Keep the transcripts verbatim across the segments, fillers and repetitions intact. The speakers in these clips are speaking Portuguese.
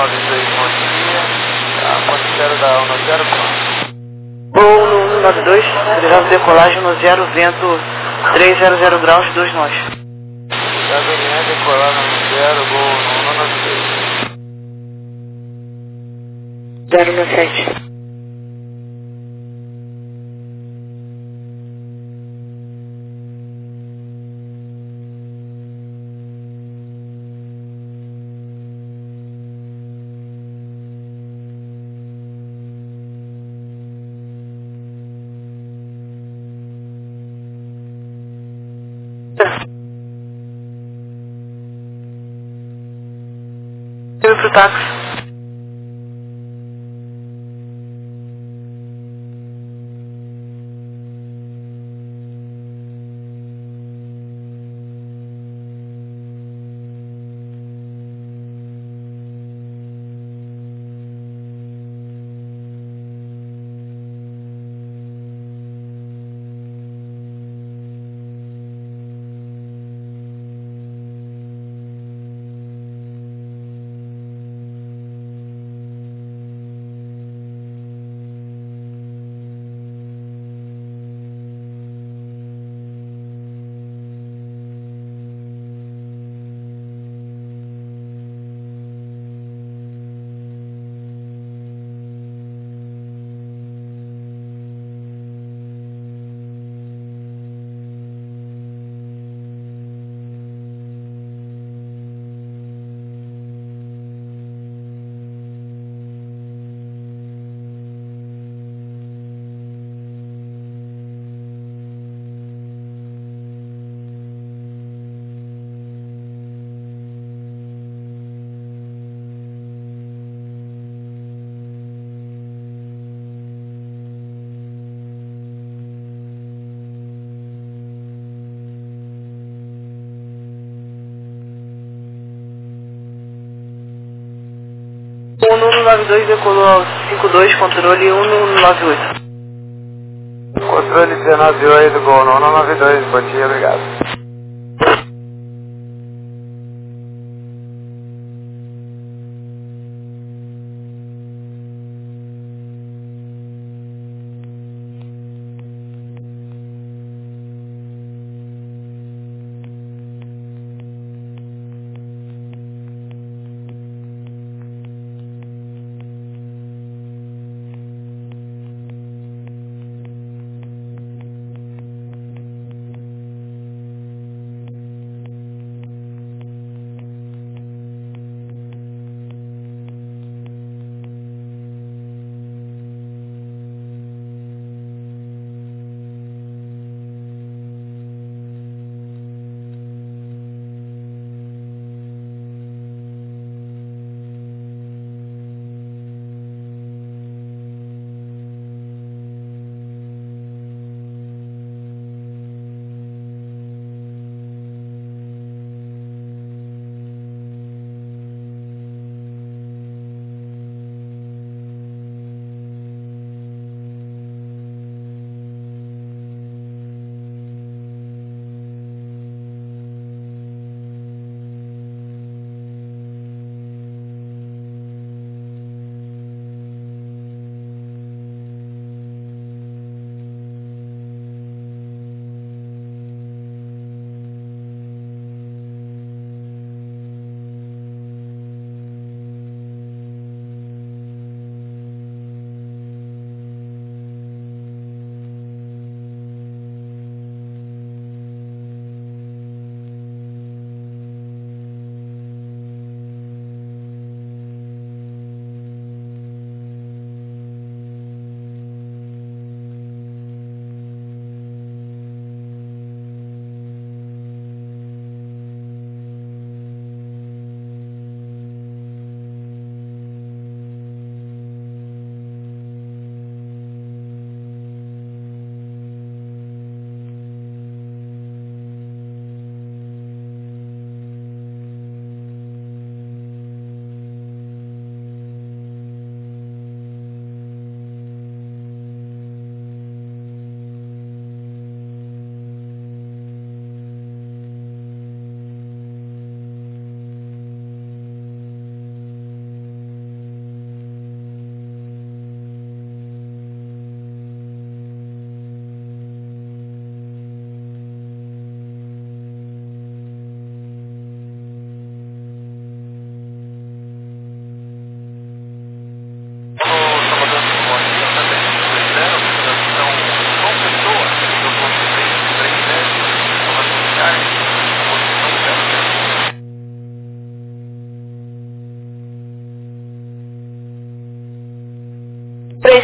nove dois, bom dia. A ponte zero da um nove zero. Voo no um nove dois, precisamos decolagem no zero, vento trezentos graus, dois nós. Gasolina decolar no zero, voo no um nove dois. zero no sete. Eu pro táxi. um no nove dois decolou ao cinco dois, controle um no nove oito. Controle dezenove oito, gol no um nove dois, bom dia, obrigado.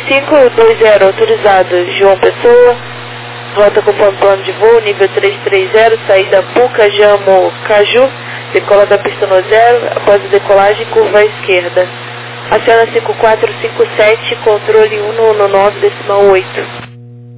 cinco dois zero autorizado João Pessoa, rota conforme plano de voo, nível trezentos e trinta, saída Puca Jamo Caju, decola da pista no zero, após a decolagem, curva à esquerda. Acena cinco quatro cinco sete, controle um um nove decimal oito.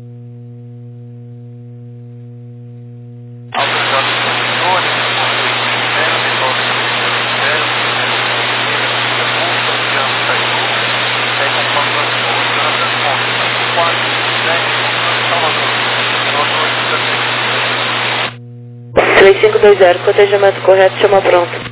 três cinco dois zero, cotejamento correto, chama pronto.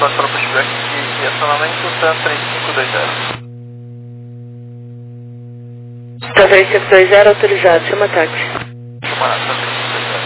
quatro para pushback de acionamento TAM três cinco dois zero. TAM três cinco dois zero autorizado, chama táxi. Chama TAM três cinco dois zero.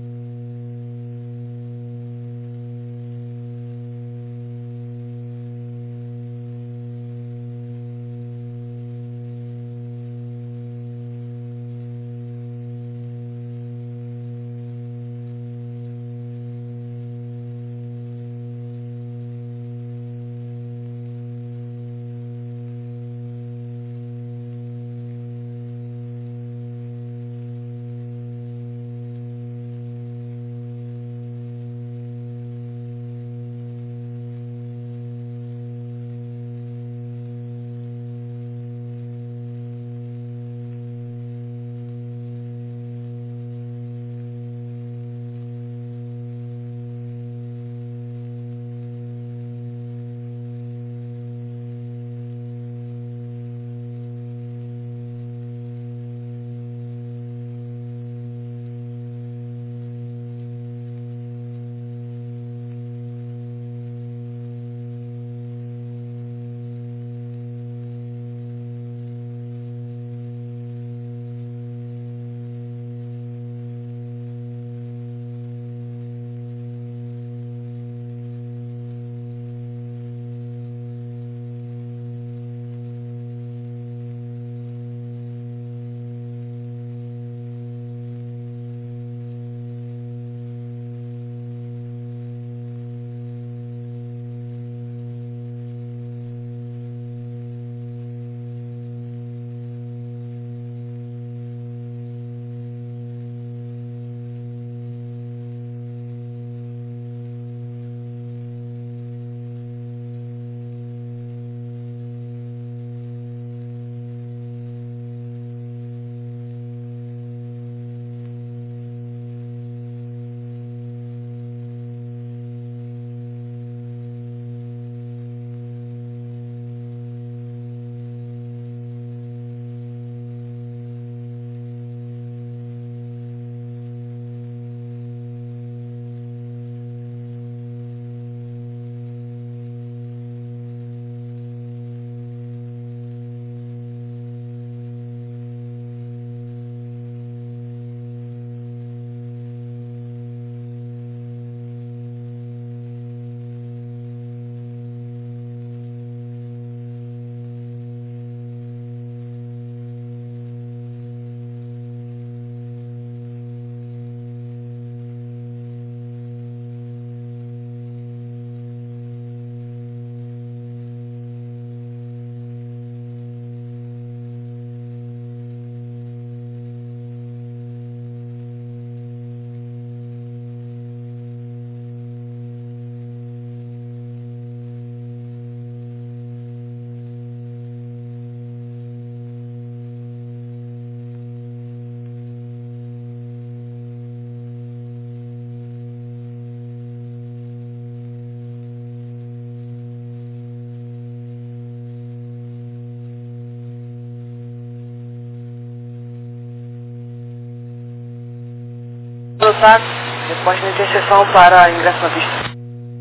Táxi, depois de interseção para ingresso na pista.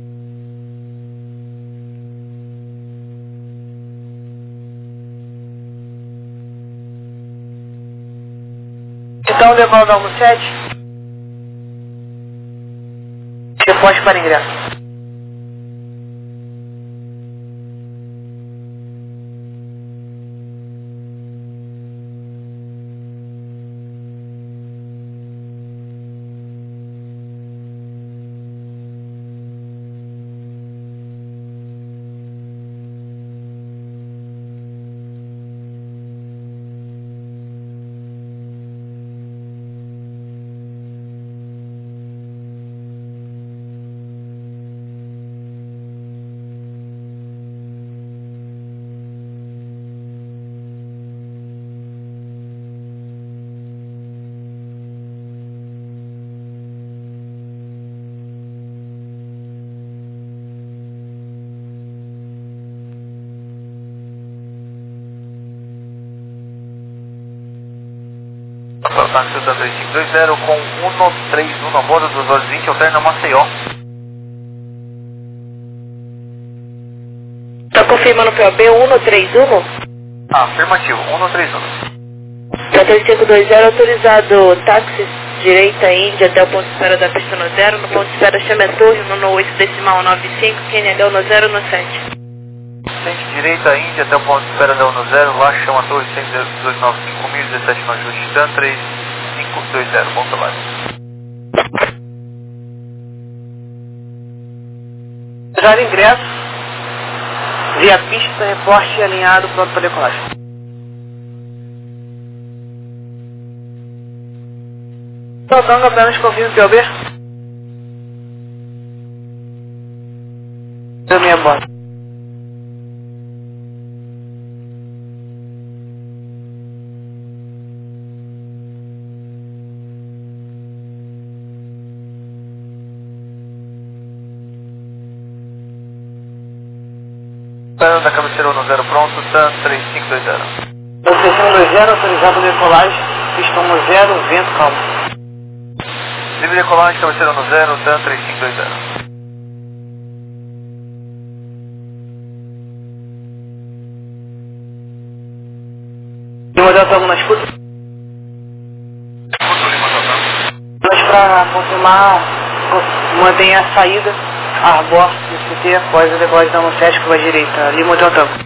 Então, levando ao sete, depois para ingresso. Táxi da três cinco dois zero com um três um a bordo dos horas vinte, alterna Maceió. confirmando o P O B um três um. Ah, afirmativo, um três um. Para três cinco dois zero, autorizado táxi direita Índia até o ponto de espera da pista no zero, no ponto de espera chame a torre, no oito decimal nove cinco, Q N H no zero no sete. Sente direita Índia até o ponto de espera da um zero, lá chama a torre cento e dois nove cinco mil, dezessete no ajuste, TAN três cinco dois zero, bom trabalho. Já ingresso, via pista, reporte alinhado, pronto para decolagem. Soltando apenas confirme o P O B. Deu minha bota. TAN da cabeceira um zero pronto, TAN três cinco dois zero. três cinco dois zero, autorizado decolagem, pista um zero, vento calmo. Livre decolagem, cabeceira um zero, TAN três cinco dois zero. E o modelo estamos na escuta? Mas para confirmar, mantenha a saída, arbor, C T, após a decolagem da um sete, curva direita, ali modelo estamos.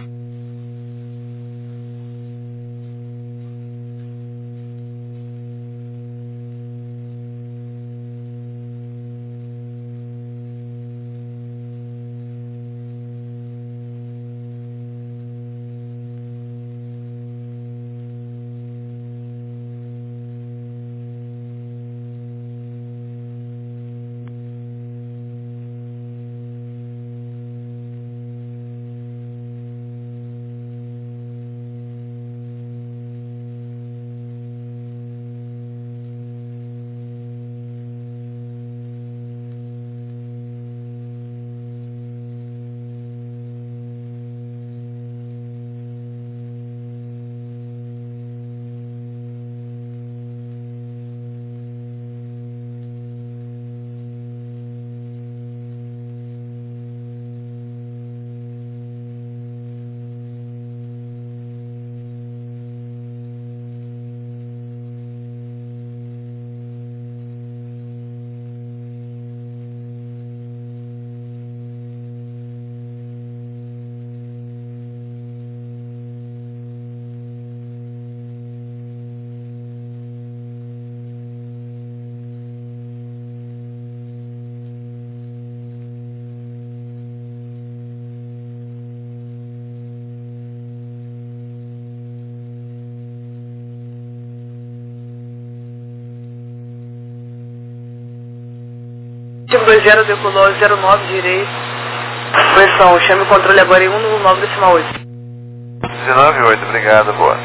cinco dois zero, decolou zero nove direito. Pressão, chame o controle agora em um nove decimal oito. dezenove oito, obrigado, boa.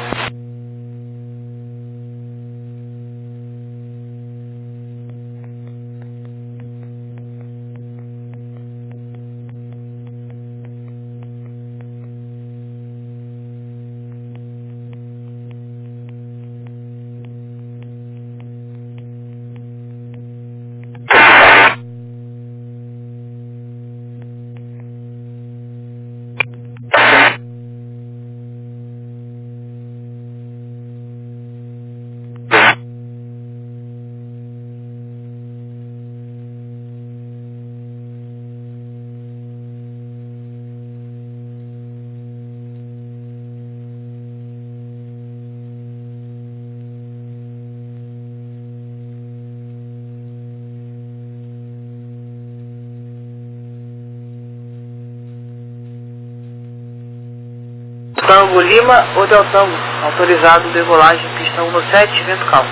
Tango Lima, Hotel Tango, autorizado decolagem, pista um sete, vento calmo.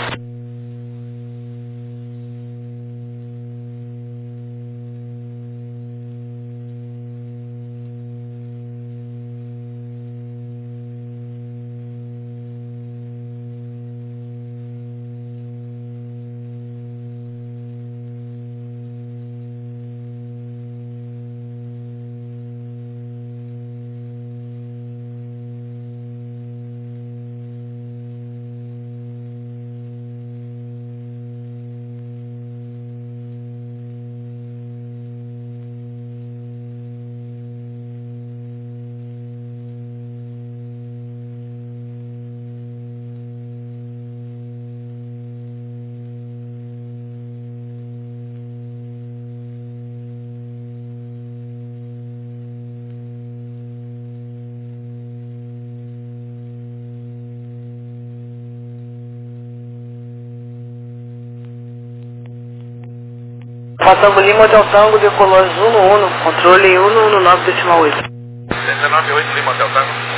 Tango Lima, Hotel Tango, decolou azul no Uno, controle Uno no nove decimal oito. dezenove oito Lima, Hotel Tango.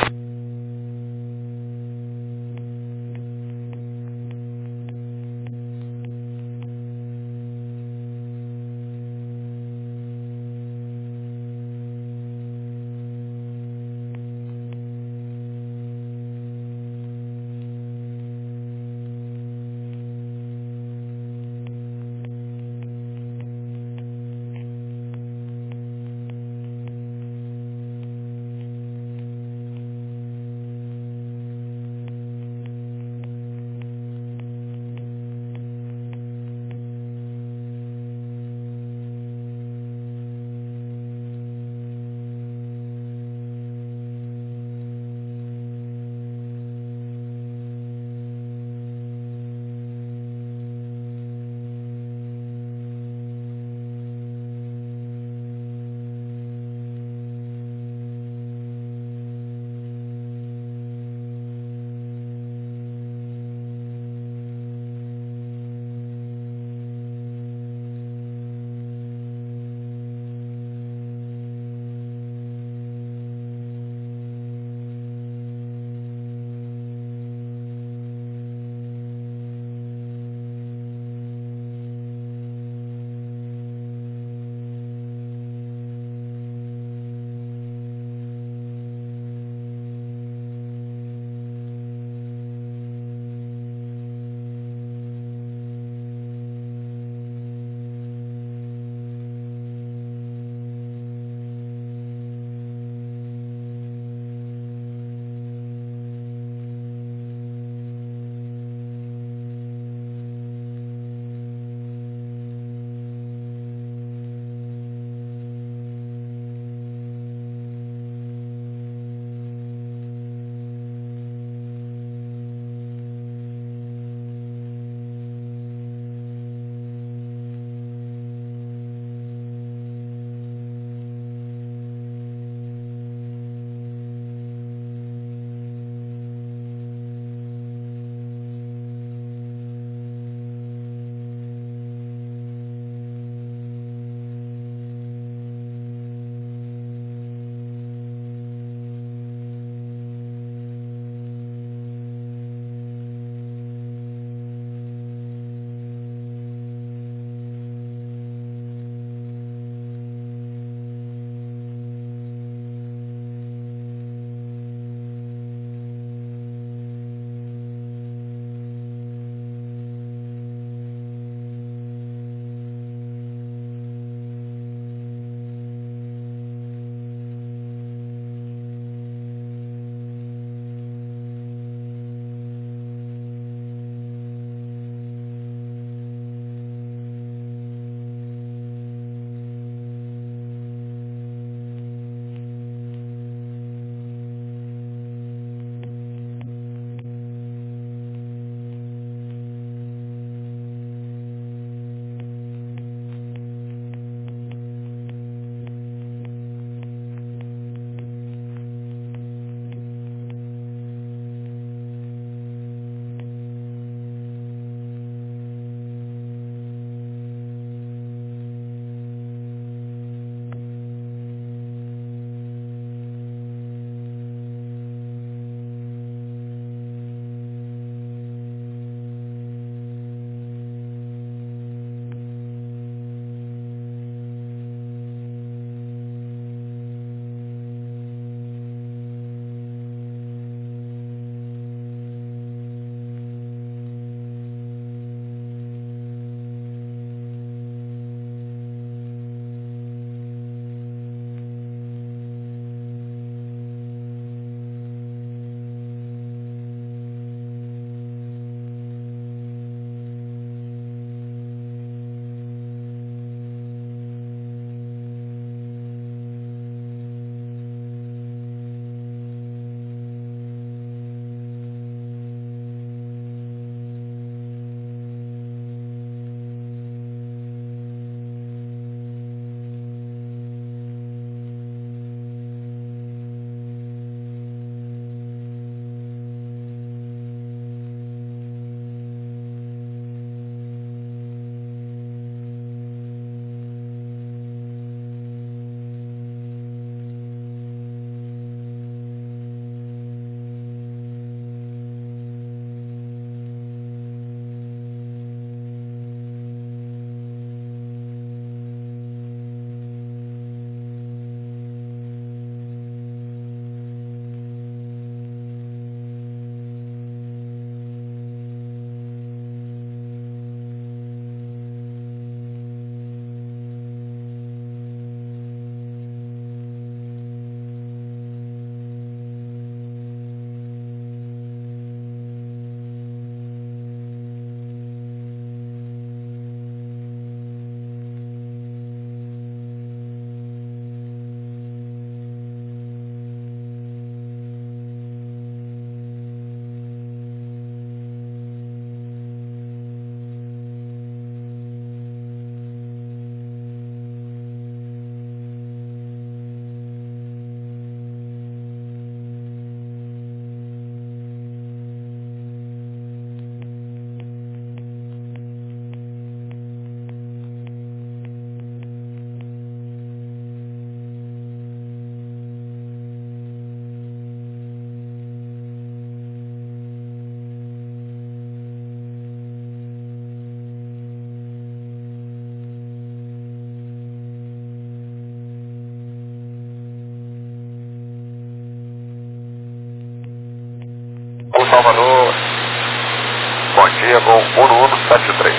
Salvador. Bom dia, com um um sete três.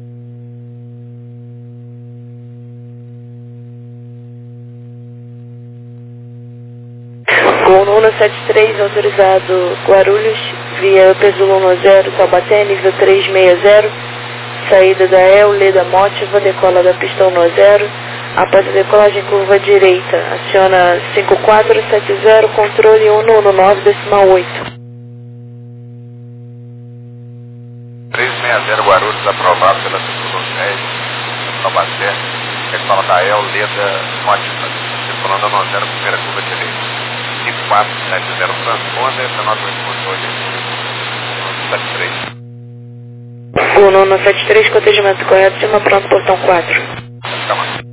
Com um um sete três, autorizado Guarulhos, via Pesul um zero, Taubaté, nível três seis zero, saída da El, Leda Mótiva, decola da pista um zero, após a decolagem curva direita, aciona cinco quatro sete zero, controle um um nove decimal oito. três seis zero Guarulhos, aprovado pela Pesul dez, Taubaté, decola da El, Leda Mótiva, decolando um zero, primeira curva direita. cinco quatro sete zero transponder, dezenove oito controle, sete três. um um sete três, cotejamento correto, cima pronto, portão quatro. Calma.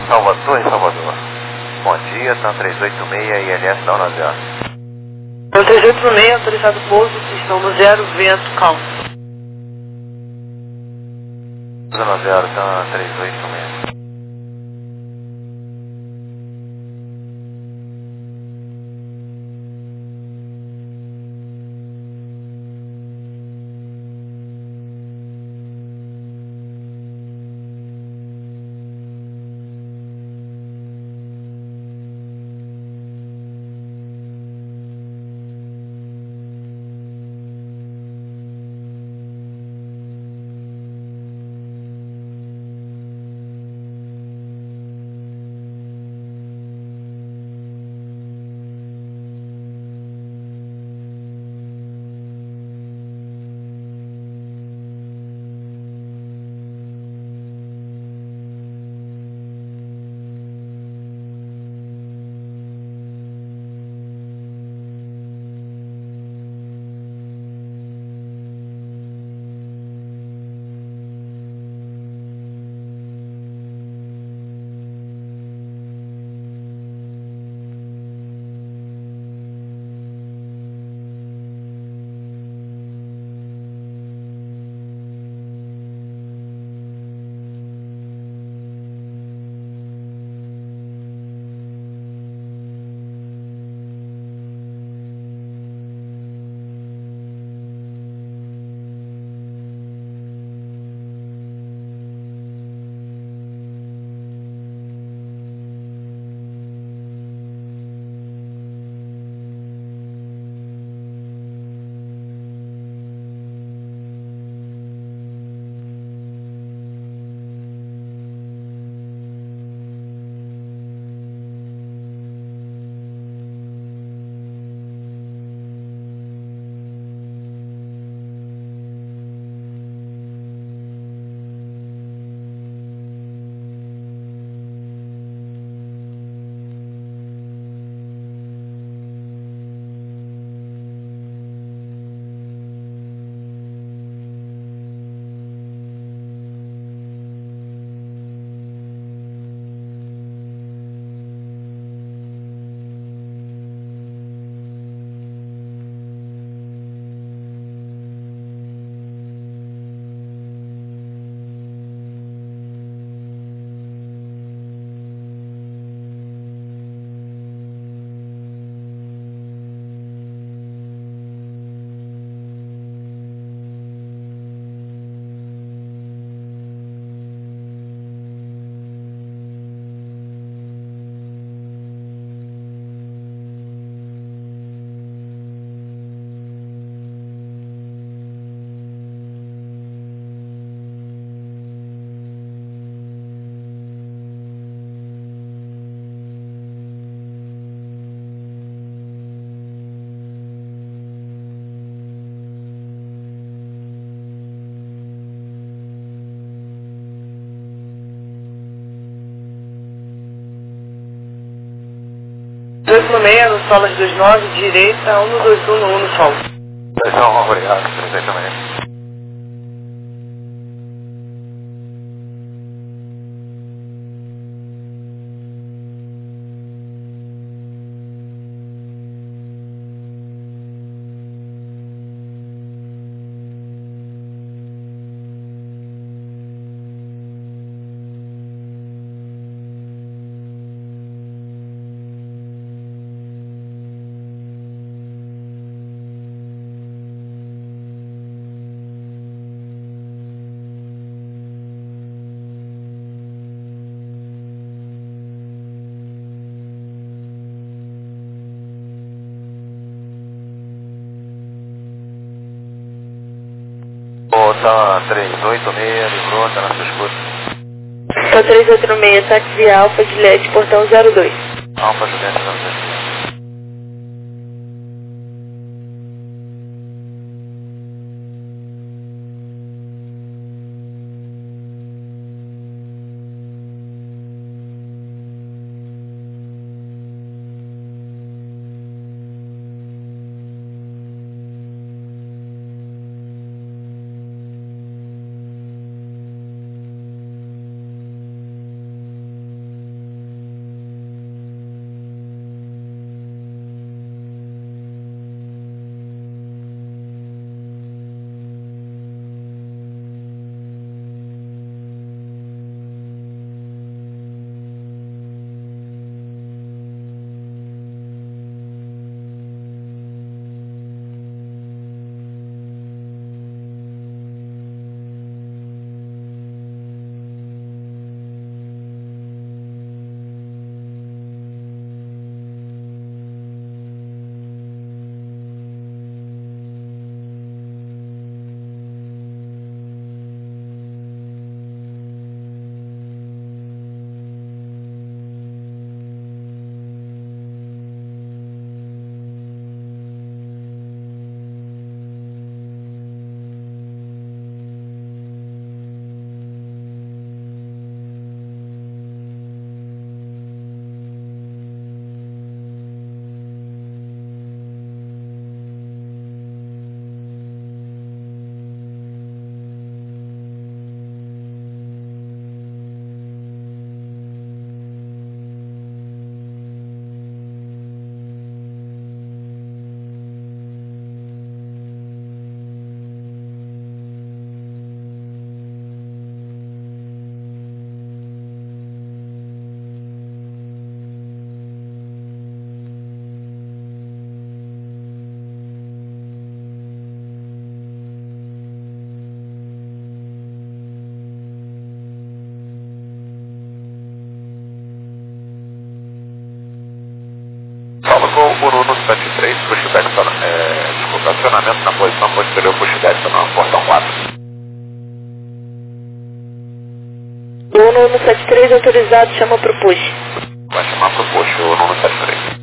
Salvador, em Salvador. Bom dia, TAM trezentos e oitenta e seis, I L S da zero zero. TAM trezentos e oitenta e seis, autorizado pouso, pistão no zero, vento, calmo. zero zero, TAM trezentos e oitenta e seis. dezoito no meio, no solo de vinte e nove, direita, um dois um no um no sol. Então, obrigado, trezentos e oitenta e seis. TAM trezentos e oitenta e seis, livrou, tá na sua escuta. TAM trezentos e oitenta e seis, táxi Alfa, Juliette, portão zero dois. Alfa, Juliette, zero dois. pushback, é, desculpa, acionamento na posição posterior, pushback, no portão quatro. O nono sete três autorizado, chama pro push. Vai chamar pro push, o nono sete três.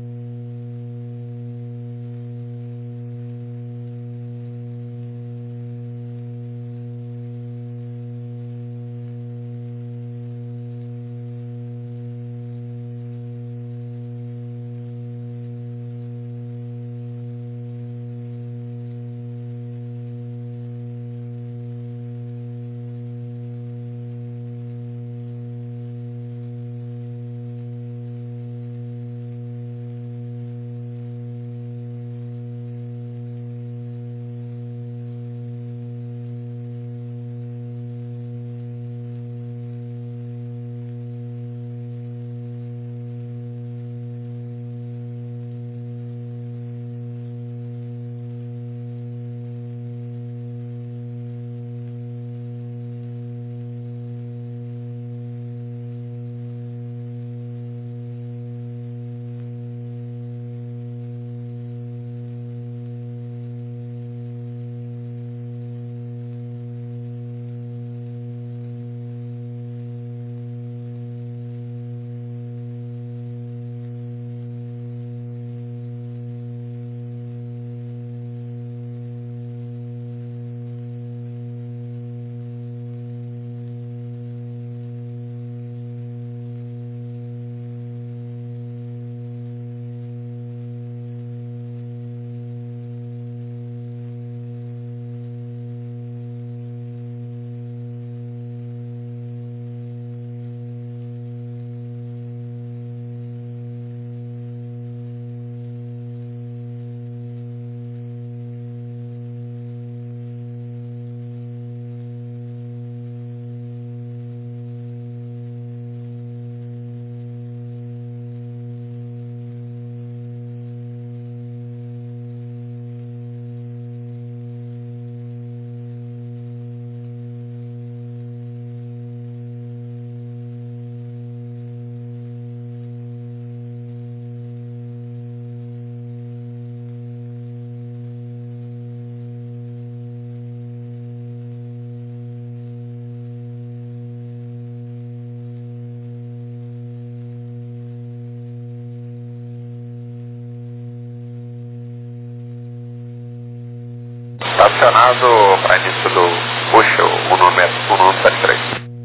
Está acionado para início do push, o número sete três.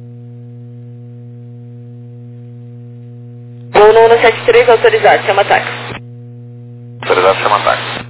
O nono sete três autorizado, chama ataque. Autorizado, chama ataque.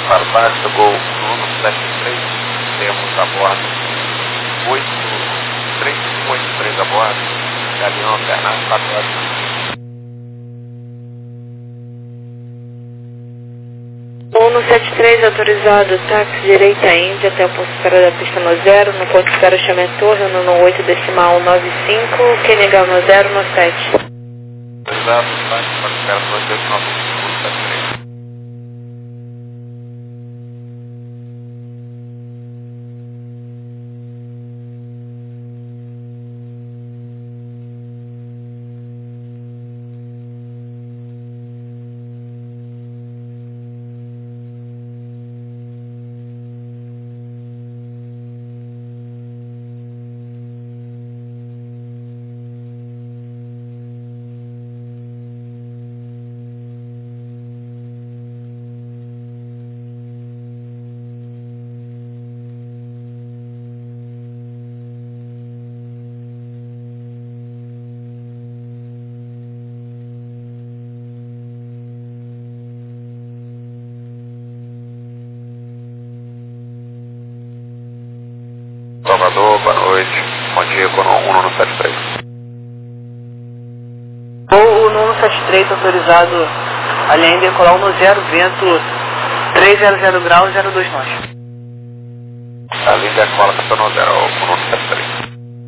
para baixo do gol nono sete três, temos a bordo oito três oito três a bordo, Galeão Fernando quatro horas. uno sete três autorizado, táxi direita Índia até o ponto de espera da pista no zero, no ponto de espera Chame Torre, no oito decimal nove cinco, Q N H no zero, no sete. Autorizado, táxi para espera dois decimal sete três. Salvador, boa noite. Bom dia, com o nono sete três. O nono sete três autorizado além de decolar no zero, vento trezentos graus, zero dois nós. A linha decola está no zero, o nono sete três.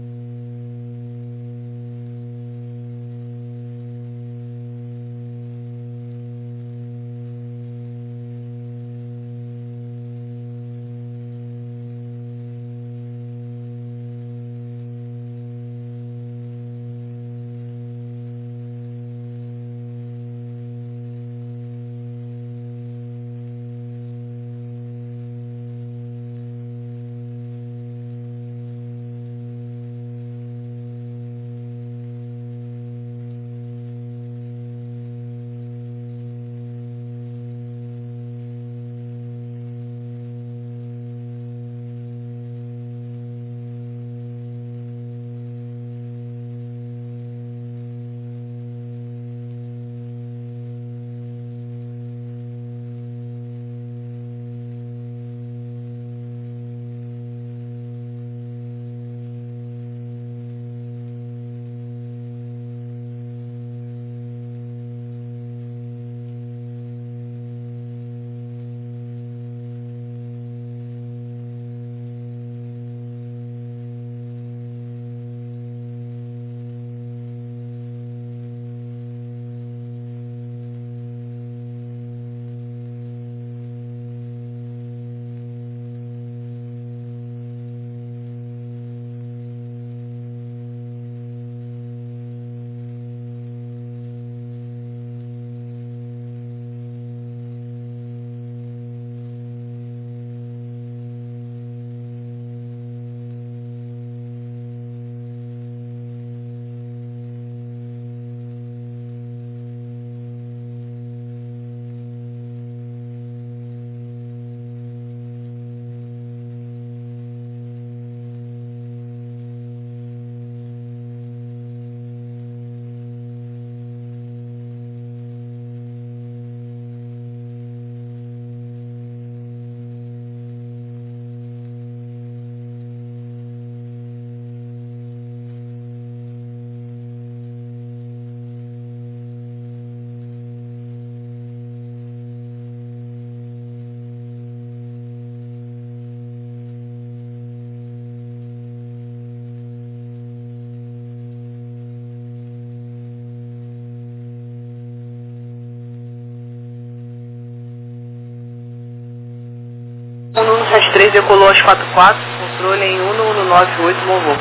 O Nuno sete três decolou às quatro quatro, controle em Uno, Uno nove oito, bom voo.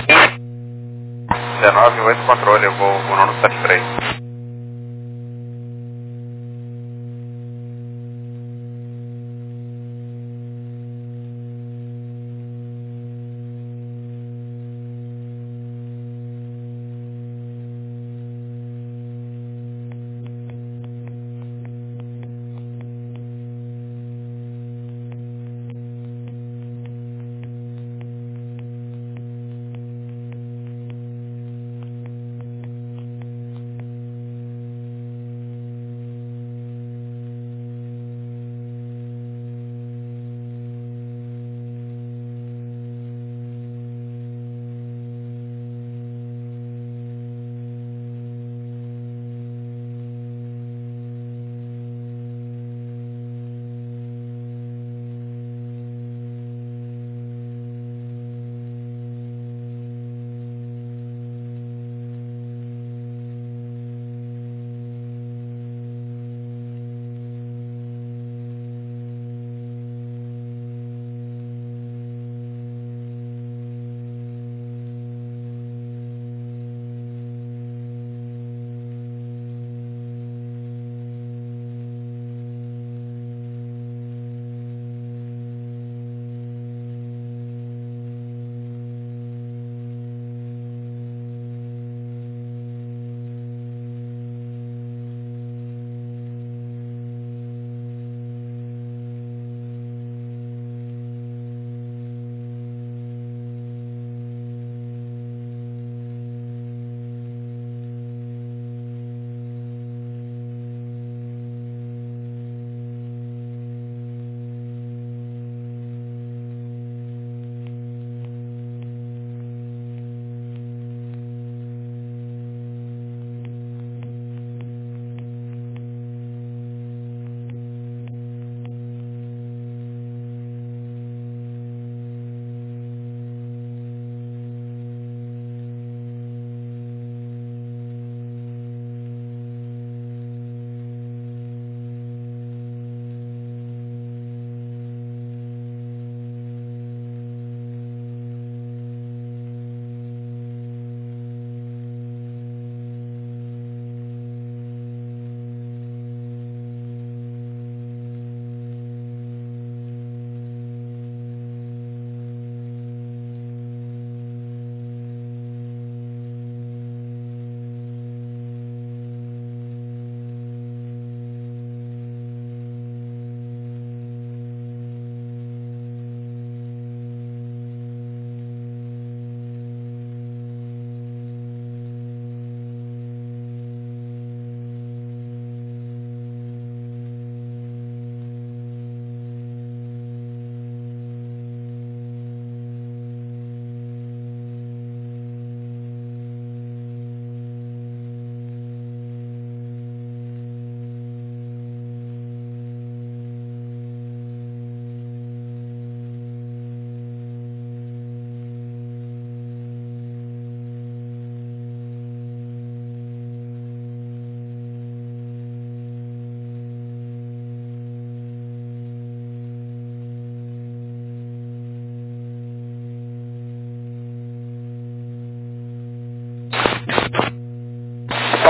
dezenove oito, controle, voo o Nuno sete três.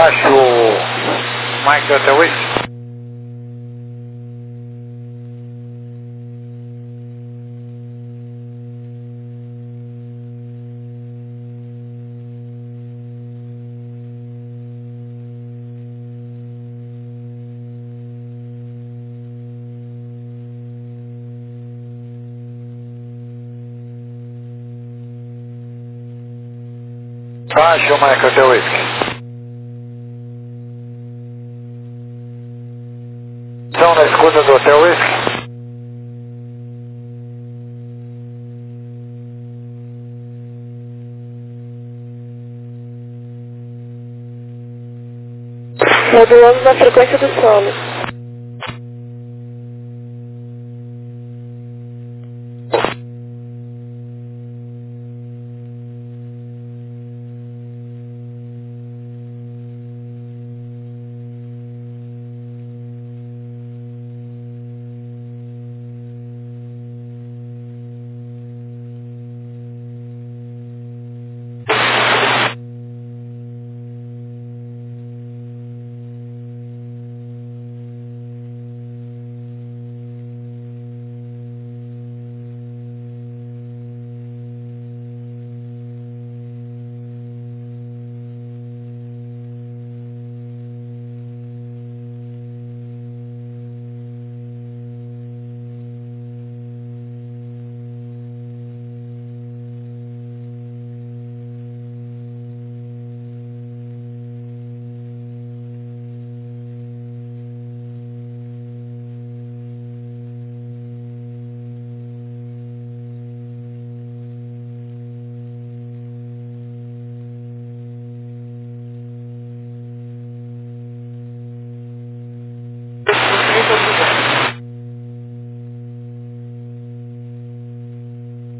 Baixo Mike Hotel Whisky. Baixo Mike Hotel Whisky. Estão na escuta do Hotel Whisky. Modulando na frequência do solo.